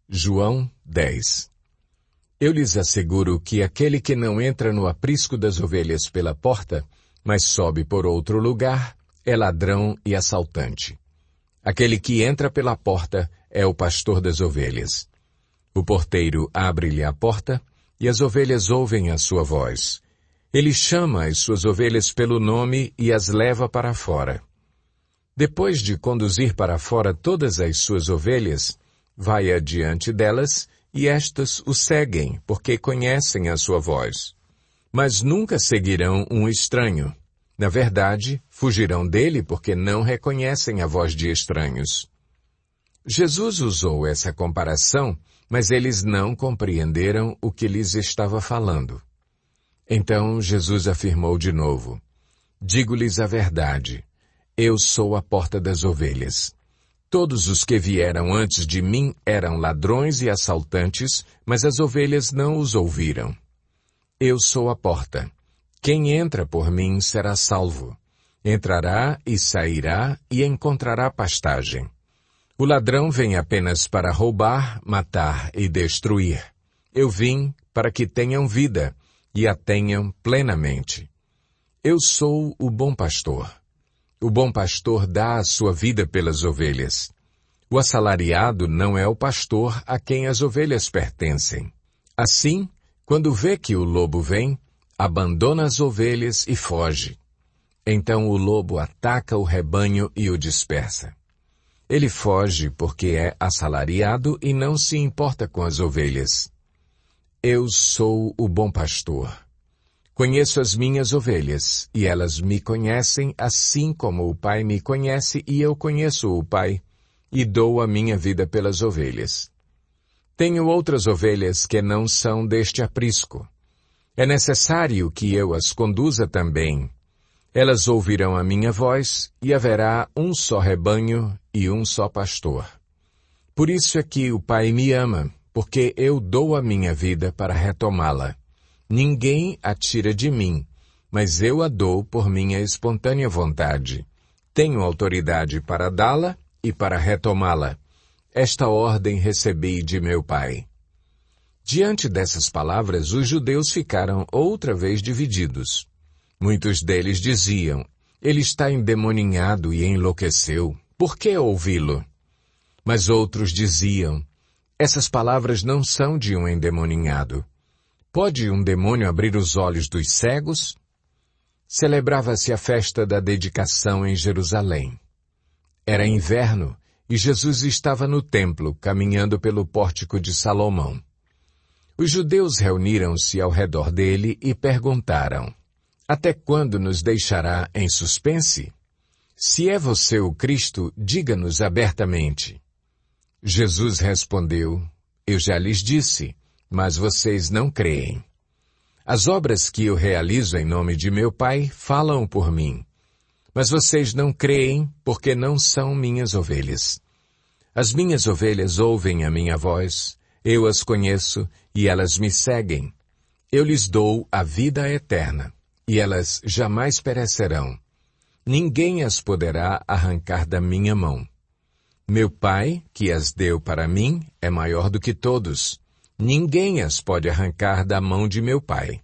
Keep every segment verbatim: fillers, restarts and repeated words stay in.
João dez. Eu lhes asseguro que aquele que não entra no aprisco das ovelhas pela porta, mas sobe por outro lugar, é ladrão e assaltante. Aquele que entra pela porta é o pastor das ovelhas. O porteiro abre-lhe a porta, e as ovelhas ouvem a sua voz. Ele chama as suas ovelhas pelo nome e as leva para fora. Depois de conduzir para fora todas as suas ovelhas, vai adiante delas, e estas o seguem, porque conhecem a sua voz. Mas nunca seguirão um estranho. Na verdade, fugirão dele porque não reconhecem a voz de estranhos. Jesus usou essa comparação, mas eles não compreenderam o que lhes estava falando. Então Jesus afirmou de novo: Digo-lhes a verdade, eu sou a porta das ovelhas. Todos os que vieram antes de mim eram ladrões e assaltantes, mas as ovelhas não os ouviram. Eu sou a porta. Quem entra por mim será salvo. Entrará e sairá e encontrará pastagem. O ladrão vem apenas para roubar, matar e destruir. Eu vim para que tenham vida e a tenham plenamente. Eu sou o bom pastor. O bom pastor dá a sua vida pelas ovelhas. O assalariado não é o pastor a quem as ovelhas pertencem. Assim, quando vê que o lobo vem, abandona as ovelhas e foge. Então o lobo ataca o rebanho e o dispersa. Ele foge porque é assalariado e não se importa com as ovelhas. Eu sou o bom pastor. Conheço as minhas ovelhas, e elas me conhecem assim como o Pai me conhece e eu conheço o Pai, e dou a minha vida pelas ovelhas. Tenho outras ovelhas que não são deste aprisco. É necessário que eu as conduza também. Elas ouvirão a minha voz, e haverá um só rebanho e um só pastor. Por isso é que o Pai me ama, porque eu dou a minha vida para retomá-la. Ninguém a tira de mim, mas eu a dou por minha espontânea vontade. Tenho autoridade para dá-la e para retomá-la. Esta ordem recebi de meu Pai. Diante dessas palavras, os judeus ficaram outra vez divididos. Muitos deles diziam: ele está endemoninhado e enlouqueceu. Por que ouvi-lo? Mas outros diziam: essas palavras não são de um endemoninhado. Pode um demônio abrir os olhos dos cegos? Celebrava-se a festa da dedicação em Jerusalém. Era inverno e Jesus estava no templo, caminhando pelo pórtico de Salomão. Os judeus reuniram-se ao redor dele e perguntaram: até quando nos deixará em suspense? Se é você o Cristo, diga-nos abertamente. Jesus respondeu: eu já lhes disse, mas vocês não creem. As obras que eu realizo em nome de meu Pai falam por mim, mas vocês não creem porque não são minhas ovelhas. As minhas ovelhas ouvem a minha voz, eu as conheço e elas me seguem. Eu lhes dou a vida eterna, e elas jamais perecerão. Ninguém as poderá arrancar da minha mão. Meu Pai, que as deu para mim, é maior do que todos. Ninguém as pode arrancar da mão de meu Pai.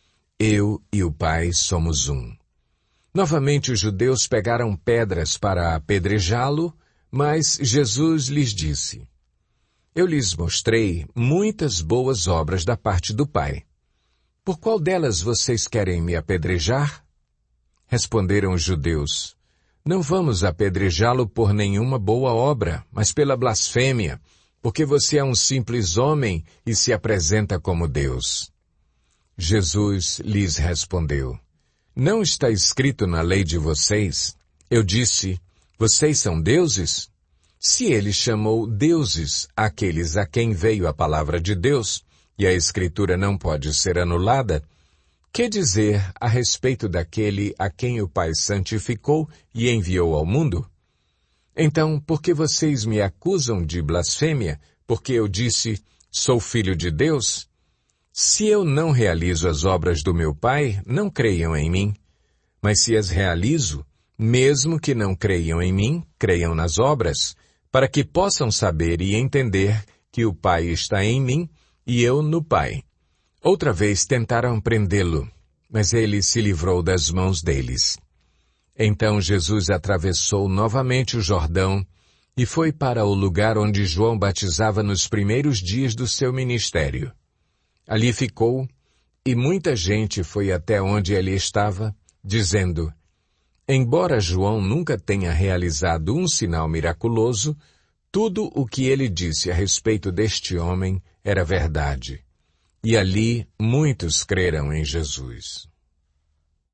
Eu e o Pai somos um. Novamente os judeus pegaram pedras para apedrejá-lo, mas Jesus lhes disse: eu lhes mostrei muitas boas obras da parte do Pai. Por qual delas vocês querem me apedrejar? Responderam os judeus: não vamos apedrejá-lo por nenhuma boa obra, mas pela blasfêmia, porque você é um simples homem e se apresenta como Deus. Jesus lhes respondeu: não está escrito na lei de vocês? Eu disse: vocês são deuses? Se ele chamou deuses aqueles a quem veio a palavra de Deus, e a Escritura não pode ser anulada, que dizer a respeito daquele a quem o Pai santificou e enviou ao mundo? Então, por que vocês me acusam de blasfêmia, porque eu disse, sou filho de Deus? Se eu não realizo as obras do meu Pai, não creiam em mim. Mas se as realizo, mesmo que não creiam em mim, creiam nas obras, para que possam saber e entender que o Pai está em mim e eu no Pai. Outra vez tentaram prendê-lo, mas ele se livrou das mãos deles. Então Jesus atravessou novamente o Jordão e foi para o lugar onde João batizava nos primeiros dias do seu ministério. Ali ficou, e muita gente foi até onde ele estava, dizendo: embora João nunca tenha realizado um sinal miraculoso, tudo o que ele disse a respeito deste homem era verdade. E ali muitos creram em Jesus.